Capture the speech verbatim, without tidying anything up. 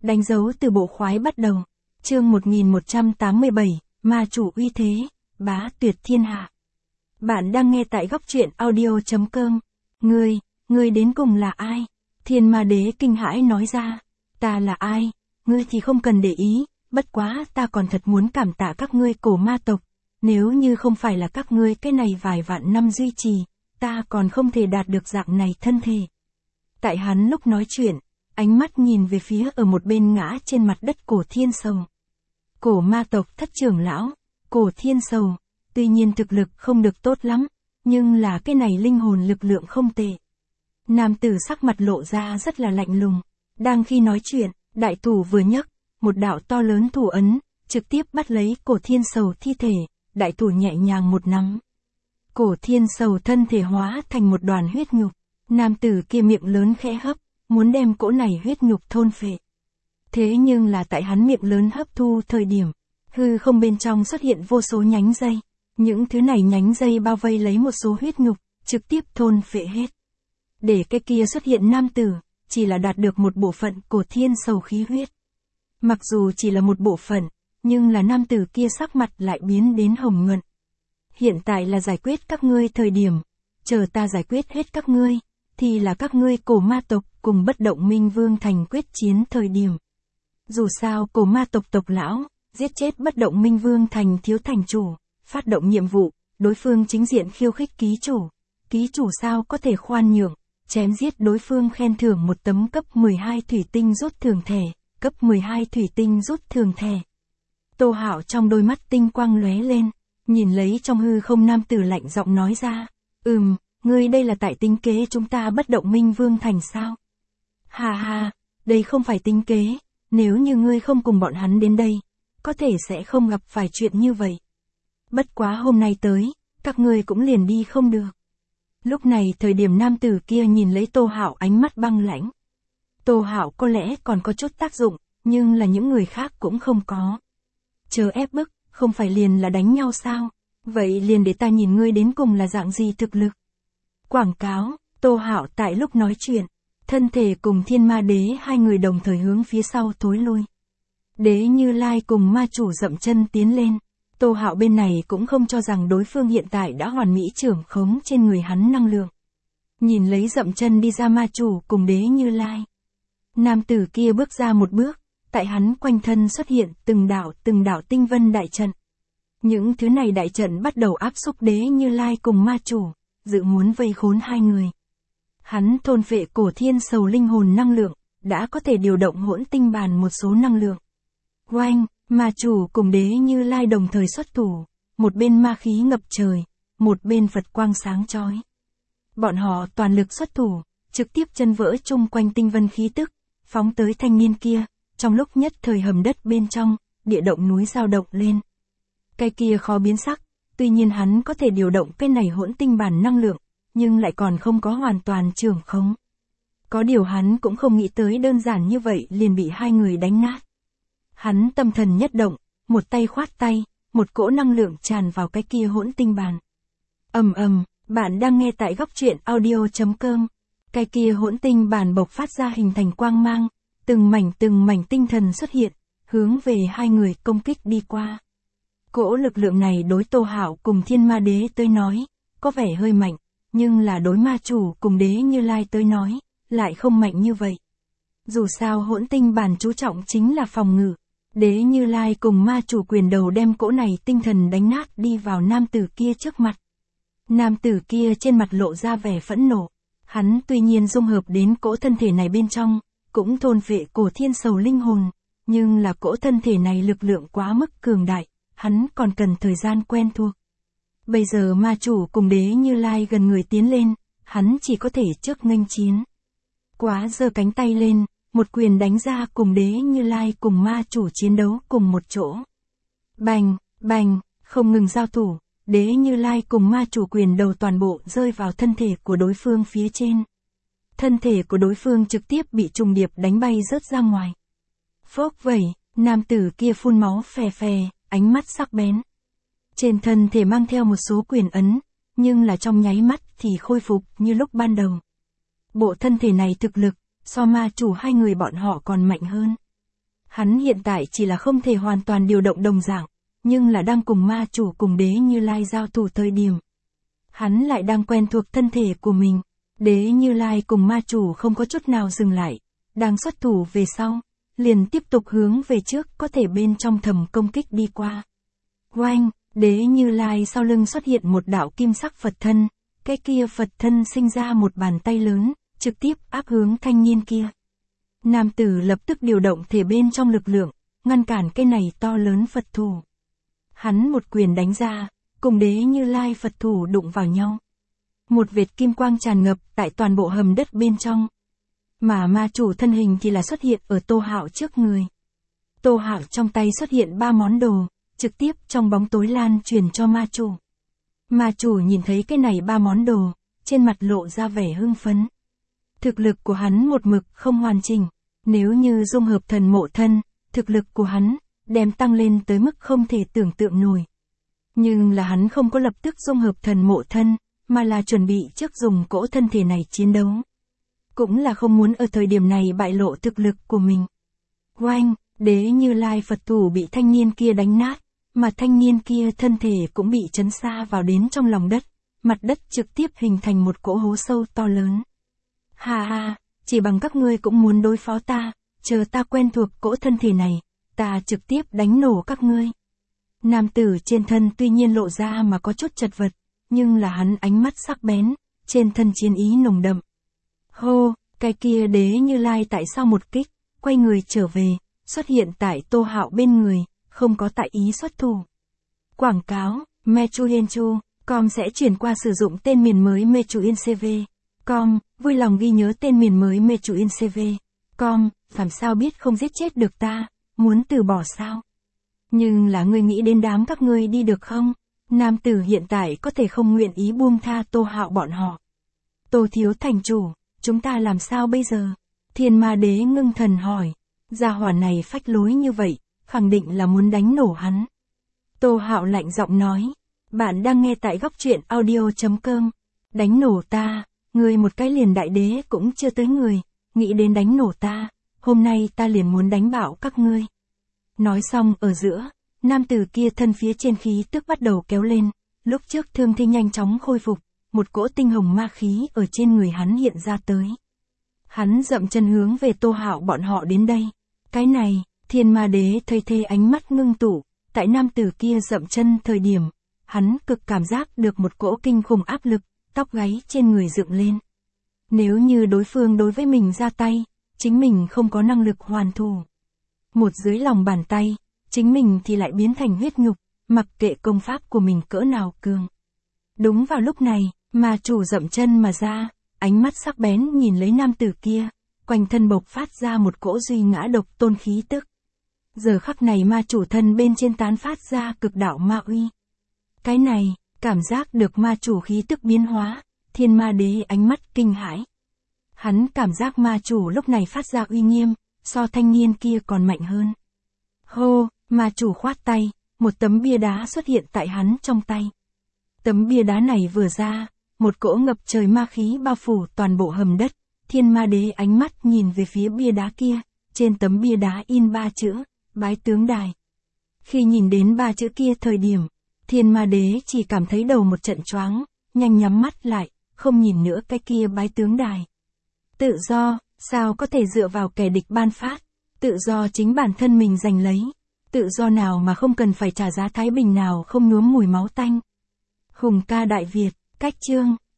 Đánh dấu từ bộ khoái bắt đầu. Chương một nghìn một trăm tám mươi bảy, Ma chủ uy thế, bá tuyệt thiên hạ. Bạn đang nghe tại góc truyện audio chấm com. Ngươi, ngươi đến cùng là ai? Thiên Ma Đế kinh hãi nói ra. Ta là ai? Ngươi thì không cần để ý, bất quá ta còn thật muốn cảm tạ các ngươi cổ ma tộc. Nếu như không phải là các ngươi cái này vài vạn năm duy trì, ta còn không thể đạt được dạng này thân thể. Tại hắn lúc nói chuyện, ánh mắt nhìn về phía ở một bên ngã trên mặt đất Cổ Thiên Sầu. Cổ ma tộc thất trưởng lão, Cổ Thiên Sầu, tuy nhiên thực lực không được tốt lắm, nhưng là cái này linh hồn lực lượng không tệ. Nam tử sắc mặt lộ ra rất là lạnh lùng, đang khi nói chuyện, đại thủ vừa nhấc, một đạo to lớn thủ ấn, trực tiếp bắt lấy Cổ Thiên Sầu thi thể, đại thủ nhẹ nhàng một nắm. Cổ Thiên Sầu thân thể hóa thành một đoàn huyết nhục, nam tử kia miệng lớn khẽ hấp, muốn đem cỗ này huyết nhục thôn phệ. Thế nhưng là tại hắn miệng lớn hấp thu thời điểm, hư không bên trong xuất hiện vô số nhánh dây, những thứ này nhánh dây bao vây lấy một số huyết nhục, trực tiếp thôn phệ hết. Để cái kia xuất hiện nam tử, chỉ là đạt được một bộ phận Cổ Thiên Sầu khí huyết. Mặc dù chỉ là một bộ phận, nhưng là nam tử kia sắc mặt lại biến đến hồng nhuận. Hiện tại là giải quyết các ngươi thời điểm, chờ ta giải quyết hết các ngươi, thì là các ngươi cổ ma tộc cùng bất động minh vương thành quyết chiến thời điểm. Dù sao cổ ma tộc tộc lão, giết chết bất động minh vương thành thiếu thành chủ, phát động nhiệm vụ, đối phương chính diện khiêu khích ký chủ. Ký chủ sao có thể khoan nhượng, chém giết đối phương khen thưởng một tấm cấp mười hai thủy tinh rút thường thẻ, cấp mười hai thủy tinh rút thường thẻ. Tô Hạo trong đôi mắt tinh quang lóe lên, nhìn lấy trong hư không nam tử lạnh giọng nói ra, ừm, ngươi đây là tại tính kế chúng ta bất động minh vương thành sao? Hà hà, đây không phải tính kế, nếu như ngươi không cùng bọn hắn đến đây, có thể sẽ không gặp phải chuyện như vậy. Bất quá hôm nay tới, các ngươi cũng liền đi không được. Lúc này thời điểm nam tử kia nhìn lấy Tô Hạo ánh mắt băng lãnh. Tô Hạo có lẽ còn có chút tác dụng, nhưng là những người khác cũng không có. Chờ ép bức, không phải liền là đánh nhau sao? Vậy liền để ta nhìn ngươi đến cùng là dạng gì thực lực. Quảng cáo, Tô Hạo tại lúc nói chuyện, thân thể cùng Thiên Ma Đế hai người đồng thời hướng phía sau thối lui. Đế Như Lai cùng ma chủ dậm chân tiến lên, Tô Hạo bên này cũng không cho rằng đối phương hiện tại đã hoàn mỹ trưởng khống trên người hắn năng lượng. Nhìn lấy dậm chân đi ra ma chủ cùng Đế Như Lai. Nam tử kia bước ra một bước, tại hắn quanh thân xuất hiện từng đạo từng đạo tinh vân đại trận. Những thứ này đại trận bắt đầu áp xúc Đế Như Lai cùng ma chủ, dự muốn vây khốn hai người. Hắn thôn phệ Cổ Thiên Sầu linh hồn năng lượng, đã có thể điều động hỗn tinh bàn một số năng lượng. Oanh, ma chủ cùng Đế Như Lai đồng thời xuất thủ, một bên ma khí ngập trời, một bên Phật quang sáng chói. Bọn họ toàn lực xuất thủ, trực tiếp chân vỡ chung quanh tinh vân khí tức, phóng tới thanh niên kia, trong lúc nhất thời hầm đất bên trong, địa động núi dao động lên. Cái kia khó biến sắc, tuy nhiên hắn có thể điều động cái này hỗn tinh bản năng lượng, nhưng lại còn không có hoàn toàn trưởng khống. Có điều hắn cũng không nghĩ tới đơn giản như vậy liền bị hai người đánh nát. Hắn tâm thần nhất động, một tay khoát tay, một cỗ năng lượng tràn vào cái kia hỗn tinh bàn. Ầm ầm, bạn đang nghe tại góc truyện audio chấm com. Cái kia hỗn tinh bàn bộc phát ra hình thành quang mang, từng mảnh từng mảnh tinh thần xuất hiện, hướng về hai người công kích đi qua. Cỗ lực lượng này đối Tô Hạo cùng Thiên Ma Đế tới nói, có vẻ hơi mạnh, nhưng là đối ma chủ cùng Đế Như Lai tới nói, lại không mạnh như vậy. Dù sao hỗn tinh bàn chú trọng chính là phòng ngự, Đế Như Lai cùng ma chủ quyền đầu đem cỗ này tinh thần đánh nát đi vào nam tử kia trước mặt. Nam tử kia trên mặt lộ ra vẻ phẫn nộ, hắn tuy nhiên dung hợp đến cỗ thân thể này bên trong, cũng thôn phệ Cổ Thiên Sầu linh hồn, nhưng là cỗ thân thể này lực lượng quá mức cường đại, hắn còn cần thời gian quen thuộc. Bây giờ ma chủ cùng Đế Như Lai gần người tiến lên, hắn chỉ có thể trước nghênh chiến. Quá giơ cánh tay lên, một quyền đánh ra cùng Đế Như Lai cùng ma chủ chiến đấu cùng một chỗ. Bành, bành, không ngừng giao thủ, Đế Như Lai cùng ma chủ quyền đầu toàn bộ rơi vào thân thể của đối phương phía trên. Thân thể của đối phương trực tiếp bị trùng điệp đánh bay rớt ra ngoài. Phốc vẩy, nam tử kia phun máu phè phè, ánh mắt sắc bén. Trên thân thể mang theo một số quyền ấn, nhưng là trong nháy mắt thì khôi phục như lúc ban đầu. Bộ thân thể này thực lực, so ma chủ hai người bọn họ còn mạnh hơn. Hắn hiện tại chỉ là không thể hoàn toàn điều động đồng dạng, nhưng là đang cùng ma chủ cùng Đế Như Lai giao thủ thời điểm. Hắn lại đang quen thuộc thân thể của mình. Đế Như Lai cùng ma chủ không có chút nào dừng lại, đang xuất thủ về sau, liền tiếp tục hướng về trước có thể bên trong thầm công kích đi qua. Oanh, Đế Như Lai sau lưng xuất hiện một đạo kim sắc Phật thân, cái kia Phật thân sinh ra một bàn tay lớn, trực tiếp áp hướng thanh niên kia. Nam tử lập tức điều động thể bên trong lực lượng, ngăn cản cái này to lớn Phật thủ. Hắn một quyền đánh ra, cùng Đế Như Lai Phật thủ đụng vào nhau. Một vệt kim quang tràn ngập tại toàn bộ hầm đất bên trong. Mà ma chủ thân hình thì là xuất hiện ở Tô Hạo trước người. Tô Hạo trong tay xuất hiện ba món đồ, trực tiếp trong bóng tối lan truyền cho ma chủ. Ma chủ nhìn thấy cái này ba món đồ, trên mặt lộ ra vẻ hưng phấn. Thực lực của hắn một mực không hoàn chỉnh, nếu như dung hợp thần mộ thân, thực lực của hắn đem tăng lên tới mức không thể tưởng tượng nổi. Nhưng là hắn không có lập tức dung hợp thần mộ thân, mà là chuẩn bị trước dùng cỗ thân thể này chiến đấu. Cũng là không muốn ở thời điểm này bại lộ thực lực của mình. Oanh, Đế Như Lai Phật thủ bị thanh niên kia đánh nát, mà thanh niên kia thân thể cũng bị chấn xa vào đến trong lòng đất, mặt đất trực tiếp hình thành một cỗ hố sâu to lớn. Hà hà, chỉ bằng các ngươi cũng muốn đối phó ta, chờ ta quen thuộc cỗ thân thể này, ta trực tiếp đánh nổ các ngươi. Nam tử trên thân tuy nhiên lộ ra mà có chút chật vật, nhưng là hắn ánh mắt sắc bén, trên thân chiến ý nồng đậm. Hô, cái kia Đế Như Lai tại sao một kích, quay người trở về, xuất hiện tại Tô Hạo bên người, không có tại ý xuất thủ. Quảng cáo, Mechuyenchu, com sẽ chuyển qua sử dụng tên miền mới Mechuyencv. Com, vui lòng ghi nhớ tên miền mới Mechuyencv. Com, làm sao biết không giết chết được ta, muốn từ bỏ sao? Nhưng là ngươi nghĩ đến đám các ngươi đi được không? Nam tử hiện tại có thể không nguyện ý buông tha Tô Hạo bọn họ. Tô thiếu thành chủ, chúng ta làm sao bây giờ? Thiên Ma Đế ngưng thần hỏi. Gia hỏa này phách lối như vậy, khẳng định là muốn đánh nổ hắn. Tô Hạo lạnh giọng nói. Bạn đang nghe tại góc truyện audio chấm com. Đánh nổ ta, người một cái liền đại đế cũng chưa tới người, nghĩ đến đánh nổ ta, hôm nay ta liền muốn đánh bạo các ngươi. Nói xong ở giữa, nam tử kia thân phía trên khí tức bắt đầu kéo lên, lúc trước thương thế nhanh chóng khôi phục, một cỗ tinh hồng ma khí ở trên người hắn hiện ra tới. Hắn dậm chân hướng về Tô Hạo bọn họ đến đây. Cái này, Thiên Ma Đế thấy thế ánh mắt ngưng tụ, tại nam tử kia dậm chân thời điểm, hắn cực cảm giác được một cỗ kinh khủng áp lực, tóc gáy trên người dựng lên. Nếu như đối phương đối với mình ra tay, chính mình không có năng lực hoàn thủ. Một dưới lòng bàn tay, chính mình thì lại biến thành huyết nhục, mặc kệ công pháp của mình cỡ nào cường. Đúng vào lúc này, ma chủ dậm chân mà ra, ánh mắt sắc bén nhìn lấy nam tử kia, quanh thân bộc phát ra một cỗ duy ngã độc tôn khí tức. Giờ khắc này ma chủ thân bên trên tán phát ra cực đạo ma uy. Cái này, cảm giác được ma chủ khí tức biến hóa, Thiên Ma Đế ánh mắt kinh hãi. Hắn cảm giác ma chủ lúc này phát ra uy nghiêm, so thanh niên kia còn mạnh hơn. Hô, ma chủ khoát tay, một tấm bia đá xuất hiện tại hắn trong tay. Tấm bia đá này vừa ra, một cỗ ngập trời ma khí bao phủ toàn bộ hầm đất. Thiên Ma Đế ánh mắt nhìn về phía bia đá kia, trên tấm bia đá in ba chữ, Bái Tướng Đài. Khi nhìn đến ba chữ kia thời điểm, Thiên Ma Đế chỉ cảm thấy đầu một trận choáng, nhanh nhắm mắt lại, không nhìn nữa cái kia Bái Tướng Đài. Tự do, sao có thể dựa vào kẻ địch ban phát, tự do chính bản thân mình giành lấy, tự do nào mà không cần phải trả giá thái bình nào không nhuốm mùi máu tanh. Hùng ca Đại Việt, cách chương.